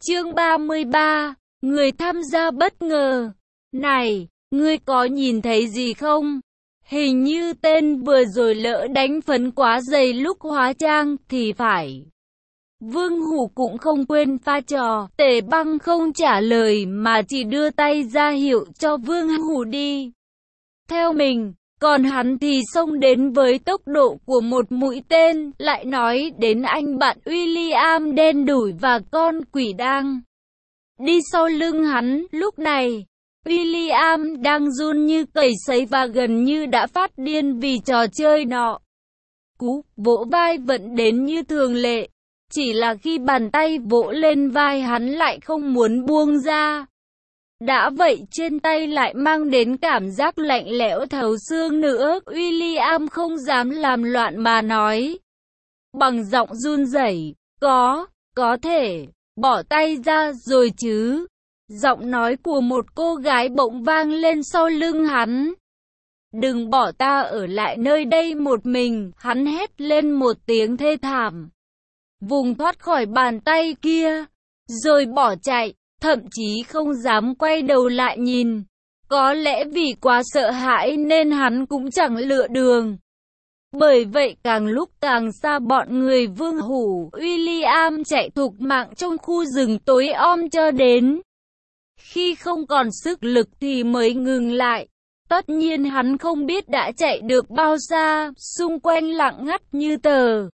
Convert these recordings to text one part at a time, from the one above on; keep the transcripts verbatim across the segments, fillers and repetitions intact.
Chương ba mươi ba, người tham gia bất ngờ. Này, ngươi có nhìn thấy gì không? Hình như tên vừa rồi lỡ đánh phấn quá dày lúc hóa trang thì phải. Vương Hủ cũng không quên pha trò, Tề Băng không trả lời mà chỉ đưa tay ra hiệu cho Vương Hủ đi theo mình, còn hắn thì xông đến với tốc độ của một mũi tên, lại nói đến anh bạn William đen đủi và con quỷ đang đi sau lưng hắn. Lúc này, William đang run như cầy sấy và gần như đã phát điên vì trò chơi nọ. Cú vỗ vai vẫn đến như thường lệ, chỉ là khi bàn tay vỗ lên vai hắn lại không muốn buông ra. Đã vậy trên tay lại mang đến cảm giác lạnh lẽo thấu xương nữa. William không dám làm loạn mà nói bằng giọng run rẩy, có, có thể, bỏ tay ra rồi chứ. Giọng nói của một cô gái bỗng vang lên sau lưng hắn. Đừng bỏ ta ở lại nơi đây một mình, hắn hét lên một tiếng thê thảm, vùng thoát khỏi bàn tay kia, rồi bỏ chạy. Thậm chí không dám quay đầu lại nhìn. Có lẽ vì quá sợ hãi nên hắn cũng chẳng lựa đường. Bởi vậy càng lúc càng xa bọn người Vương Hủ, William chạy thục mạng trong khu rừng tối om cho đến khi không còn sức lực thì mới ngừng lại. Tất nhiên hắn không biết đã chạy được bao xa, xung quanh lặng ngắt như tờ.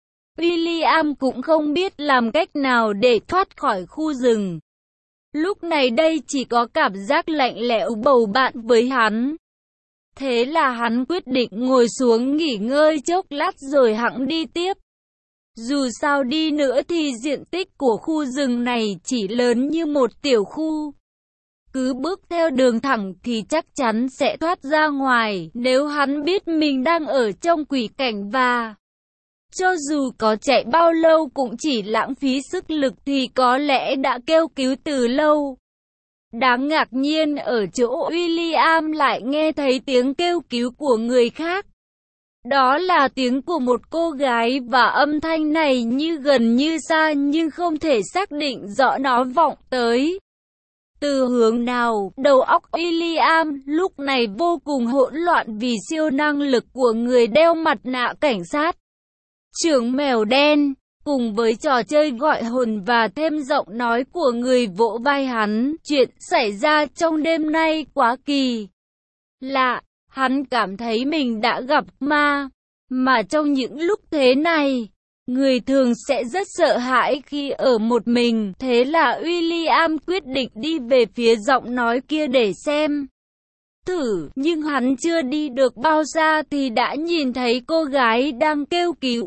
William cũng không biết làm cách nào để thoát khỏi khu rừng. Lúc này đây chỉ có cảm giác lạnh lẽo bầu bạn với hắn. Thế là hắn quyết định ngồi xuống nghỉ ngơi chốc lát rồi hẵng đi tiếp. Dù sao đi nữa thì diện tích của khu rừng này chỉ lớn như một tiểu khu. Cứ bước theo đường thẳng thì chắc chắn sẽ thoát ra ngoài. Nếu hắn biết mình đang ở trong quỷ cảnh và cho dù có chạy bao lâu cũng chỉ lãng phí sức lực thì có lẽ đã kêu cứu từ lâu. Đáng ngạc nhiên ở chỗ William lại nghe thấy tiếng kêu cứu của người khác. Đó là tiếng của một cô gái và âm thanh này như gần như xa nhưng không thể xác định rõ nó vọng tới từ hướng nào. Đầu óc William lúc này vô cùng hỗn loạn vì siêu năng lực của người đeo mặt nạ cảnh sát trưởng mèo đen, cùng với trò chơi gọi hồn và thêm giọng nói của người vỗ vai hắn. Chuyện xảy ra trong đêm nay quá kỳ lạ, hắn cảm thấy mình đã gặp ma, mà trong những lúc thế này, người thường sẽ rất sợ hãi khi ở một mình. Thế là William quyết định đi về phía giọng nói kia để xem thử, nhưng hắn chưa đi được bao xa thì đã nhìn thấy cô gái đang kêu cứu.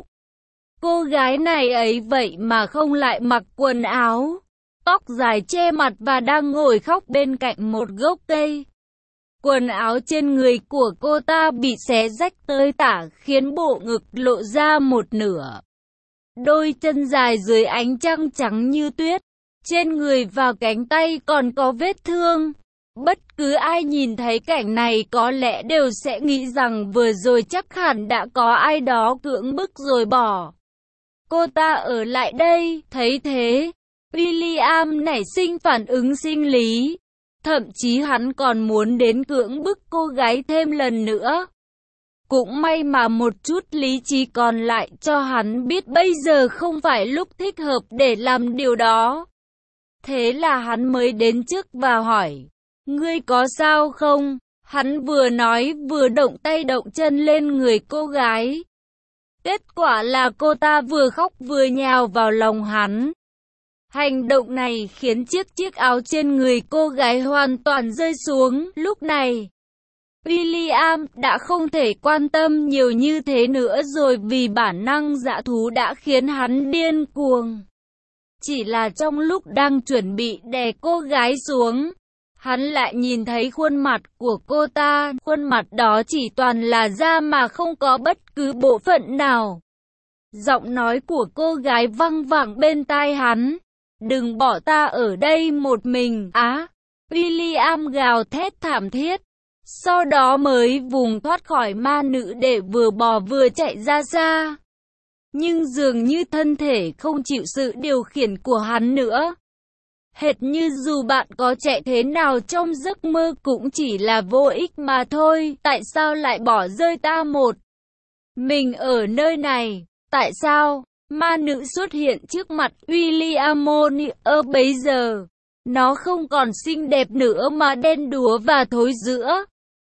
Cô gái này ấy vậy mà không lại mặc quần áo, tóc dài che mặt và đang ngồi khóc bên cạnh một gốc cây. Quần áo trên người của cô ta bị xé rách tơi tả khiến bộ ngực lộ ra một nửa. Đôi chân dài dưới ánh trăng trắng như tuyết, trên người và cánh tay còn có vết thương. Bất cứ ai nhìn thấy cảnh này có lẽ đều sẽ nghĩ rằng vừa rồi chắc hẳn đã có ai đó cưỡng bức rồi bỏ cô ta ở lại đây. Thấy thế, William nảy sinh phản ứng sinh lý. Thậm chí hắn còn muốn đến cưỡng bức cô gái thêm lần nữa. Cũng may mà một chút lý trí còn lại cho hắn biết bây giờ không phải lúc thích hợp để làm điều đó. Thế là hắn mới đến trước và hỏi, ngươi có sao không? Hắn vừa nói vừa động tay động chân lên người cô gái. Kết quả là cô ta vừa khóc vừa nhào vào lòng hắn. Hành động này khiến chiếc chiếc áo trên người cô gái hoàn toàn rơi xuống. Lúc này, William đã không thể quan tâm nhiều như thế nữa rồi vì bản năng dã thú đã khiến hắn điên cuồng. Chỉ là trong lúc đang chuẩn bị đè cô gái xuống, hắn lại nhìn thấy khuôn mặt của cô ta. Khuôn mặt đó chỉ toàn là da mà không có bất cứ bộ phận nào. Giọng nói của cô gái văng vẳng bên tai hắn. Đừng bỏ ta ở đây một mình. Á, William gào thét thảm thiết. Sau đó mới vùng thoát khỏi ma nữ để vừa bò vừa chạy ra xa. Nhưng dường như thân thể không chịu sự điều khiển của hắn nữa. Hệt như dù bạn có chạy thế nào trong giấc mơ cũng chỉ là vô ích mà thôi. Tại sao lại bỏ rơi ta một mình ở nơi này? Tại sao? Ma nữ xuất hiện trước mặt William Monier bấy giờ. Nó không còn xinh đẹp nữa mà đen đúa và thối rữa.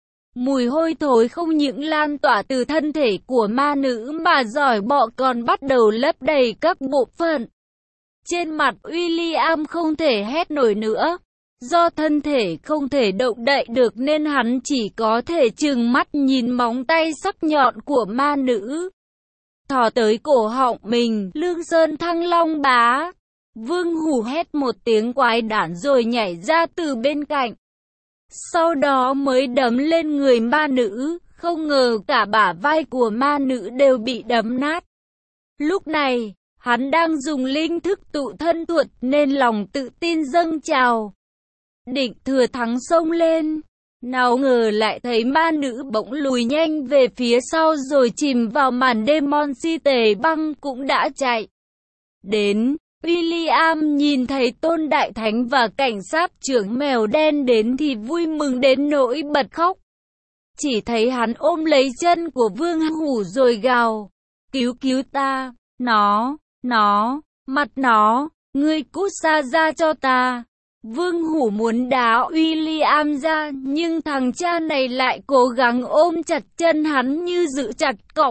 Mùi hôi thối không những lan tỏa từ thân thể của ma nữ mà giỏi bọ còn bắt đầu lấp đầy các bộ phận. Trên mặt William không thể hét nổi nữa. Do thân thể không thể động đậy được nên hắn chỉ có thể trừng mắt nhìn móng tay sắc nhọn của ma nữ thò tới cổ họng mình. Lương Sơn Thăng Long Bá. Vương Hủ hét một tiếng quái đản rồi nhảy ra từ bên cạnh. Sau đó mới đấm lên người ma nữ. Không ngờ cả bả vai của ma nữ đều bị đấm nát. Lúc này, hắn đang dùng linh thức tụ thân thuật nên lòng tự tin dâng trào. Định thừa thắng xông lên. Nào ngờ lại thấy ma nữ bỗng lùi nhanh về phía sau rồi chìm vào màn đêm. Si Tề Băng cũng đã chạy đến. William nhìn thấy Tôn Đại Thánh và cảnh sát trưởng mèo đen đến thì vui mừng đến nỗi bật khóc. Chỉ thấy hắn ôm lấy chân của Vương Hủ rồi gào. Cứu cứu ta, nó, nó, mặt nó, ngươi cút xa ra cho ta. Vương Hủ muốn đá William ra nhưng thằng cha này lại cố gắng ôm chặt chân hắn như giữ chặt cọng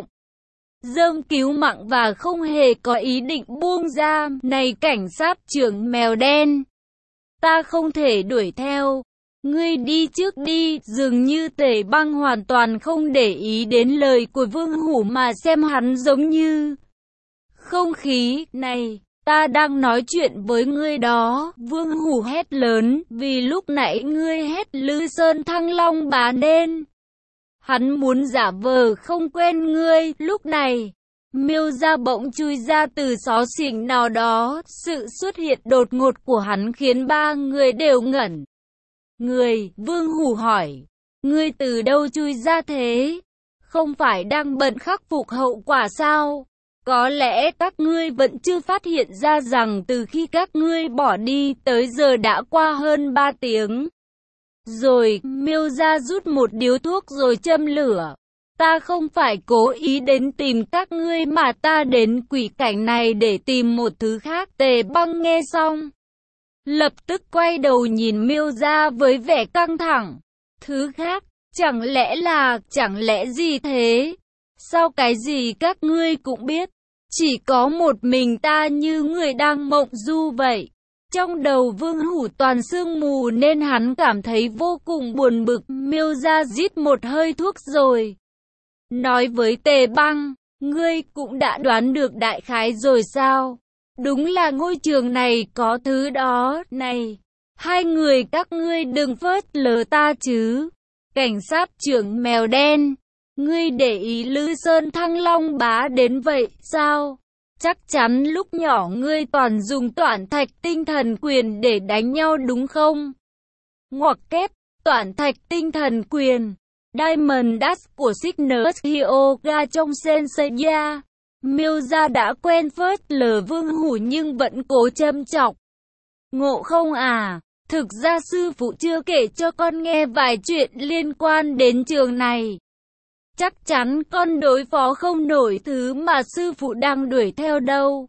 rơm cứu mạng và không hề có ý định buông ra. Này cảnh sát trưởng mèo đen, ta không thể đuổi theo. Ngươi đi trước đi. Dường như Tề Băng hoàn toàn không để ý đến lời của Vương Hủ mà xem hắn giống như không khí. Này, ta đang nói chuyện với ngươi đó. Vương Hủ hét lớn, vì lúc nãy ngươi hét Lư Sơn Thăng Long Bá nên hắn muốn giả vờ không quen ngươi. Lúc này, Miêu Gia bỗng chui ra từ xó xỉnh nào đó. Sự xuất hiện đột ngột của hắn khiến ba người đều ngẩn người. Vương Hủ hỏi, ngươi từ đâu chui ra thế? Không phải đang bận khắc phục hậu quả sao? Có lẽ các ngươi vẫn chưa phát hiện ra rằng từ khi các ngươi bỏ đi tới giờ đã qua hơn ba tiếng. Rồi, Miêu Gia rút một điếu thuốc rồi châm lửa. Ta không phải cố ý đến tìm các ngươi mà ta đến quỷ cảnh này để tìm một thứ khác. Tề Băng nghe xong, lập tức quay đầu nhìn Miêu Gia với vẻ căng thẳng. Thứ khác, chẳng lẽ là, chẳng lẽ gì thế? Sao cái gì các ngươi cũng biết? Chỉ có một mình ta như người đang mộng du vậy. Trong đầu Vương Hủ toàn sương mù nên hắn cảm thấy vô cùng buồn bực. Miêu Gia rít một hơi thuốc rồi nói với Tề Băng, ngươi cũng đã đoán được đại khái rồi sao? Đúng là ngôi trường này có thứ đó. Này, hai người các ngươi đừng phớt lờ ta chứ. Cảnh sát trưởng mèo đen, ngươi để ý Lư Sơn Thăng Long Bá đến vậy sao? Chắc chắn lúc nhỏ ngươi toàn dùng toản thạch tinh thần quyền để đánh nhau đúng không? Ngoặc kép, toản thạch tinh thần quyền. Diamond Dash của Signet Hyoga trong Senseiya. Miêu Gia đã quen phớt lờ Vương Hủ nhưng vẫn cố châm chọc. Ngộ không à? Thực ra sư phụ chưa kể cho con nghe vài chuyện liên quan đến trường này. Chắc chắn con đối phó không nổi thứ mà sư phụ đang đuổi theo đâu.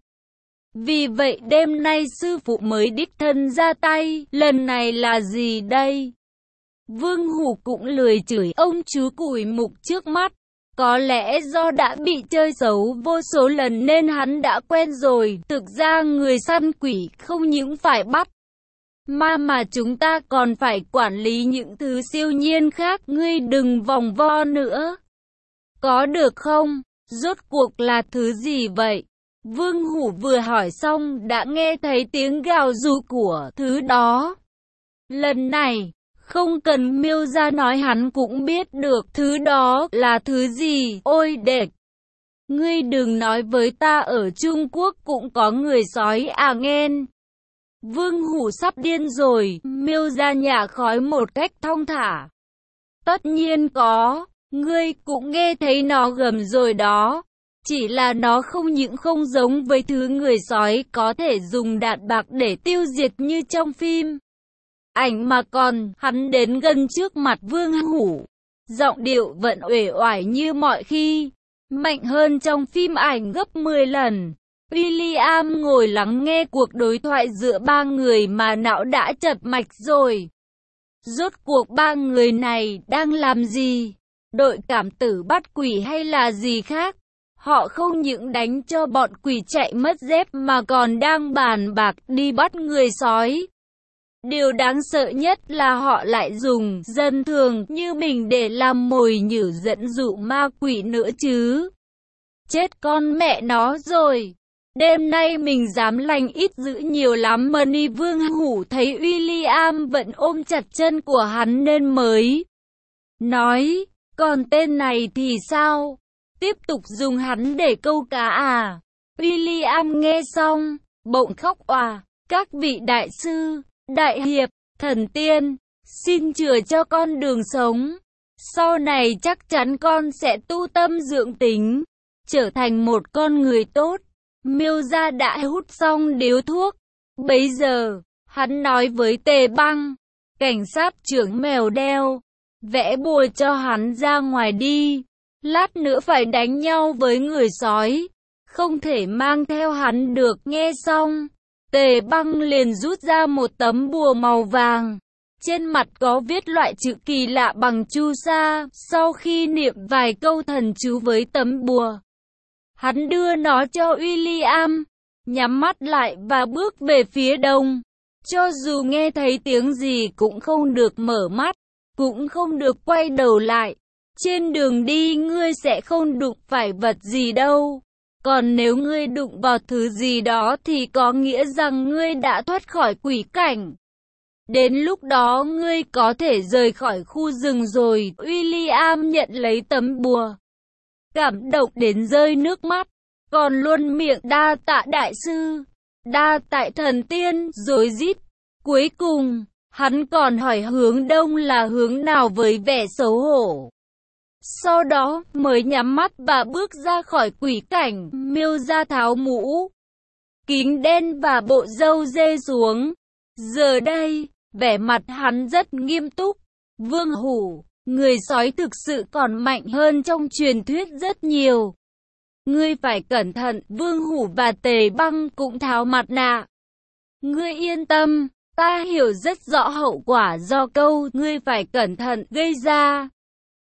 Vì vậy đêm nay sư phụ mới đích thân ra tay. Lần này là gì đây? Vương Hủ cũng lười chửi ông chú cùi mục trước mắt. Có lẽ do đã bị chơi xấu vô số lần nên hắn đã quen rồi. Thực ra người săn quỷ không những phải bắt ma mà chúng ta còn phải quản lý những thứ siêu nhiên khác. Ngươi đừng vòng vo nữa. Có được không? Rốt cuộc là thứ gì vậy? Vương Hủ vừa hỏi xong đã nghe thấy tiếng gào rú của thứ đó. Lần này, không cần Miêu Gia nói hắn cũng biết được thứ đó là thứ gì. Ôi đệt! Ngươi đừng nói với ta ở Trung Quốc cũng có người sói à nghen. Vương Hủ sắp điên rồi. Miêu Gia nhả khói một cách thong thả. Tất nhiên có. Ngươi cũng nghe thấy nó gầm rồi đó. Chỉ là nó không những không giống với thứ người sói có thể dùng đạn bạc để tiêu diệt như trong phim ảnh mà còn, hắn đến gần trước mặt Vương Hủ. Giọng điệu vẫn uể oải như mọi khi, mạnh hơn trong phim ảnh gấp mười lần. William ngồi lắng nghe cuộc đối thoại giữa ba người mà não đã chật mạch rồi. Rốt cuộc ba người này đang làm gì? Đội cảm tử bắt quỷ hay là gì khác? Họ không những đánh cho bọn quỷ chạy mất dép mà còn đang bàn bạc đi bắt người sói. Điều đáng sợ nhất là họ lại dùng dân thường như mình để làm mồi nhử dẫn dụ ma quỷ nữa chứ. Chết con mẹ nó rồi. Đêm nay mình dám lành ít dữ nhiều lắm. Money Vương Hủ thấy William vẫn ôm chặt chân của hắn nên mới nói, còn tên này thì sao? Tiếp tục dùng hắn để câu cá à? William nghe xong, bỗng khóc òa. Các vị đại sư, đại hiệp, thần tiên, xin chừa cho con đường sống. Sau này chắc chắn con sẽ tu tâm dưỡng tính, trở thành một con người tốt. Miêu Gia đã hút xong điếu thuốc. Bấy giờ, hắn nói với Tề Băng, cảnh sát trưởng mèo đeo, vẽ bùa cho hắn ra ngoài đi. Lát nữa phải đánh nhau với người sói, không thể mang theo hắn được. Nghe xong, Tề Băng liền rút ra một tấm bùa màu vàng. Trên mặt có viết loại chữ kỳ lạ bằng chu sa. Sau khi niệm vài câu thần chú với tấm bùa, hắn đưa nó cho William, nhắm mắt lại và bước về phía đông. Cho dù nghe thấy tiếng gì cũng không được mở mắt, cũng không được quay đầu lại. Trên đường đi ngươi sẽ không đụng phải vật gì đâu. Còn nếu ngươi đụng vào thứ gì đó thì có nghĩa rằng ngươi đã thoát khỏi quỷ cảnh. Đến lúc đó ngươi có thể rời khỏi khu rừng rồi. William nhận lấy tấm bùa, cảm động đến rơi nước mắt, còn luôn miệng đa tạ đại sư, đa tạ thần tiên, rồi rít. Cuối cùng, hắn còn hỏi hướng đông là hướng nào với vẻ xấu hổ. Sau đó mới nhắm mắt và bước ra khỏi quỷ cảnh. Miêu Gia tháo mũ, kính đen và bộ râu dê xuống. Giờ đây, vẻ mặt hắn rất nghiêm túc. Vương Hủ, người sói thực sự còn mạnh hơn trong truyền thuyết rất nhiều. Ngươi phải cẩn thận. Vương Hủ và Tề Băng cũng tháo mặt nạ. Ngươi yên tâm, ta hiểu rất rõ hậu quả do câu ngươi phải cẩn thận gây ra.